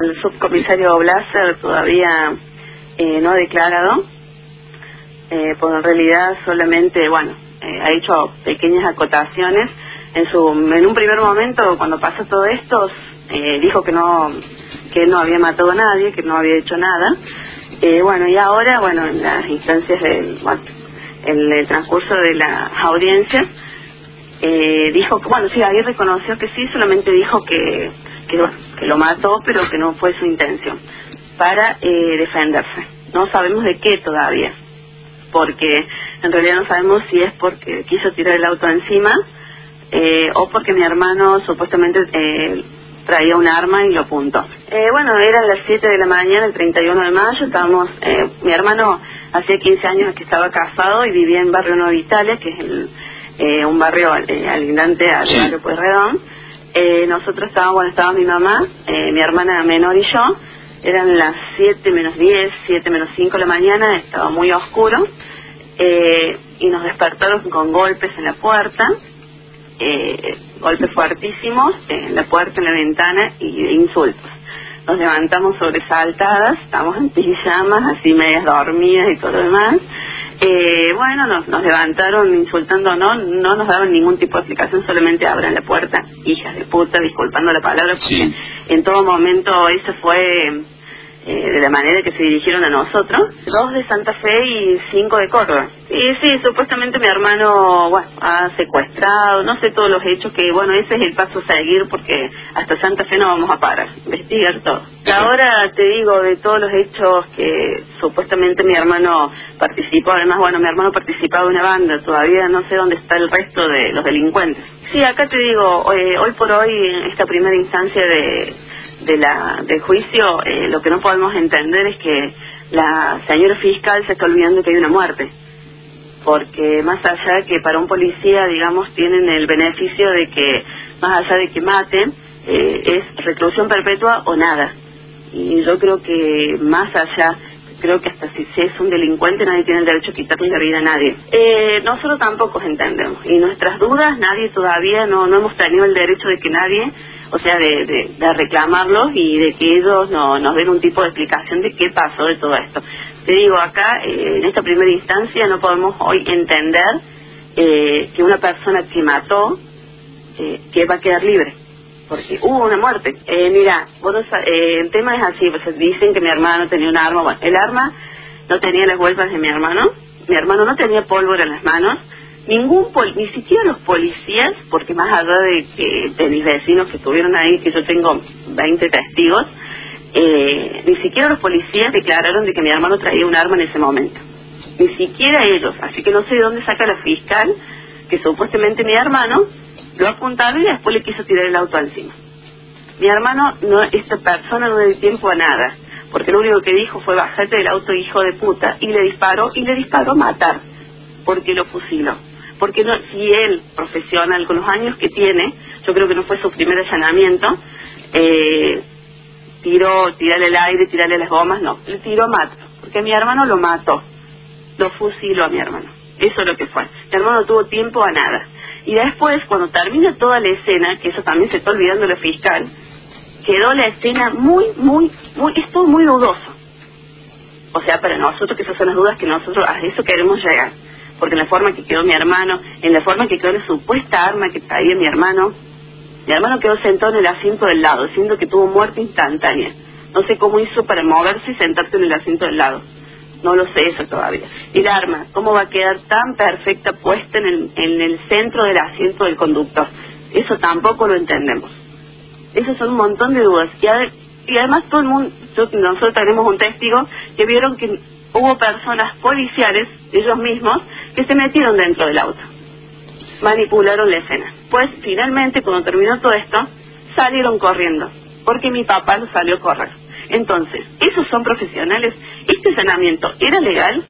El subcomisario Blaser todavía no ha declarado, pues en realidad solamente, ha hecho pequeñas acotaciones. En un primer momento, cuando pasó todo esto, dijo que él no había matado a nadie, que no había hecho nada. Y ahora, en las instancias en el transcurso de las audiencias, dijo que, sí, ahí reconoció que sí, solamente dijo que lo mató, pero que no fue su intención, para defenderse. No sabemos de qué todavía, porque en realidad no sabemos si es porque quiso tirar el auto encima, o porque mi hermano supuestamente traía un arma y lo apuntó. Eran las 7 de la mañana, el 31 de mayo, mi hermano hacía 15 años que estaba casado y vivía en Barrio Nueva Italia, que es un barrio alindante al barrio Pueyrredón. Nosotros estaba mi mamá, mi hermana menor y yo. Eran las 7 menos 10, 7 menos 5 de la mañana, estaba muy oscuro, y nos despertaron con golpes en la puerta, golpes fuertísimos en la puerta, en la ventana, y insultos. Nos levantamos sobresaltadas, estamos en pijamas, así medias dormidas y todo lo demás. Nos levantaron insultando, no nos daban ningún tipo de explicación, solamente abran la puerta, hijas de puta, disculpando la palabra, porque en todo momento ese fue de la manera que se dirigieron a nosotros. 2 de Santa Fe y 5 de Córdoba. Y sí, supuestamente mi hermano, ha secuestrado, no sé todos los hechos, que ese es el paso a seguir, porque hasta Santa Fe no vamos a parar, investigar todo. Ahora te digo, de todos los hechos que supuestamente mi hermano participó, además, mi hermano participaba de una banda, todavía no sé dónde está el resto de los delincuentes. Sí, acá te digo, hoy por hoy, en esta primera instancia del juicio, lo que no podemos entender es que la señora fiscal se está olvidando que hay una muerte, porque más allá que para un policía, digamos, tienen el beneficio de que, más allá de que maten, es reclusión perpetua o nada. Y yo creo que más allá, creo que hasta si es un delincuente, nadie tiene el derecho a quitarle la vida a nadie. Nosotros tampoco entendemos, y nuestras dudas, nadie todavía, no hemos tenido el derecho de que nadie, de reclamarlos y de que ellos nos den un tipo de explicación de qué pasó de todo esto. Te digo, acá, en esta primera instancia, no podemos hoy entender que una persona que que va a quedar libre, porque hubo una muerte. Mira, el tema es así, dicen que mi hermano tenía un arma. El arma no tenía las huellas de mi hermano no tenía pólvora en las manos, ni siquiera los policías, porque más allá de mis vecinos que estuvieron ahí, que yo tengo 20 testigos, ni siquiera los policías declararon de que mi hermano traía un arma en ese momento, ni siquiera ellos. Así que no sé de dónde saca la fiscal que supuestamente mi hermano lo apuntaba y después le quiso tirar el auto encima. Mi hermano, esta persona no le dio tiempo a nada, porque lo único que dijo fue: bajate del auto, hijo de puta, y le disparó a matar, porque lo fusiló. Porque si él, profesional, con los años que tiene, yo creo que no fue su primer allanamiento, tirarle el aire, tirarle las gomas, no, le tiró, mató, porque mi hermano lo mató, lo fusiló a mi hermano, eso es lo que fue. Mi hermano no tuvo tiempo a nada. Y después, cuando termina toda la escena, que eso también se está olvidando la fiscal, quedó la escena es todo muy dudoso. O sea, para nosotros, que esas son las dudas que nosotros a eso queremos llegar. Porque en la forma que quedó mi hermano, en la forma que quedó la supuesta arma que traía mi hermano quedó sentado en el asiento del lado, siendo que tuvo muerte instantánea. No sé cómo hizo para moverse y sentarse en el asiento del lado. No lo sé eso todavía. Y el arma, ¿cómo va a quedar tan perfecta puesta en el centro del asiento del conductor? Eso tampoco lo entendemos. Esos son un montón de dudas. Y además todo el mundo, nosotros tenemos un testigo que vieron que hubo personas policiales, ellos mismos, que se metieron dentro del auto, manipularon la escena. Pues finalmente, cuando terminó todo esto, salieron corriendo, porque mi papá lo salió a correr. Entonces, ¿esos son profesionales? ¿Este allanamiento era legal?